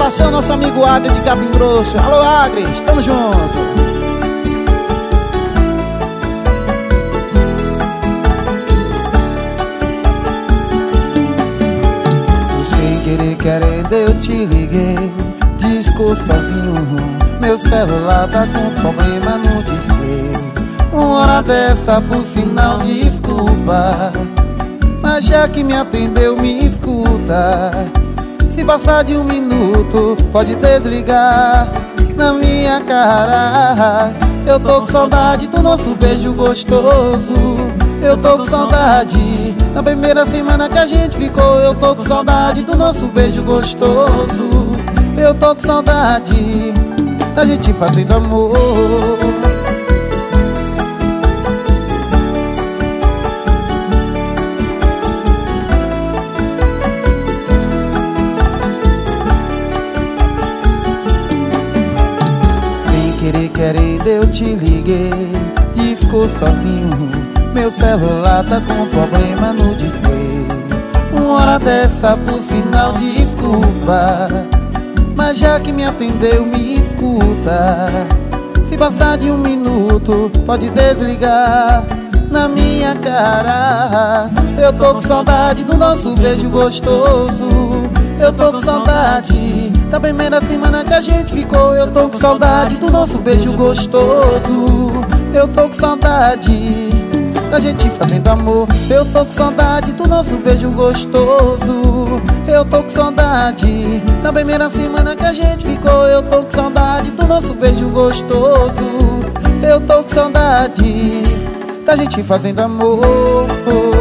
abração, nosso amigo Agri de Capim Grosso. Alô, Agri, estamos juntos. Sem querer, querendo, eu te liguei. Disco sozinho, meu celular tá com problema no display. Uma hora dessa, por sinal, desculpa, mas já que me atendeu, me escuta. Se passar de 1 minuto, pode desligar na minha cara. Eu tô com saudade do nosso beijo gostoso. Eu tô com saudade da primeira semana que a gente ficou. Eu tô com saudade do nosso beijo gostoso. Eu tô com saudade da gente fazendo amor. Sem querer, querendo, eu te liguei. Disco sozinho, meu celular tá com problema no display. Uma hora dessa, por sinal, desculpa, mas já que me atendeu, me escuta. Se passar de 1 minuto, pode desligar na minha cara. Eu tô com saudade do nosso beijo gostoso. Eu tô com saudade da primeira semana que a gente ficou. Eu tô com saudade do nosso beijo gostoso. Eu tô com saudade da gente fazendo amor. Eu tô com saudade do nosso beijo gostoso. Eu tô com saudade da primeira semana que a gente ficou. Eu tô com saudade do nosso beijo gostoso. Eu tô com saudade da gente fazendo amor.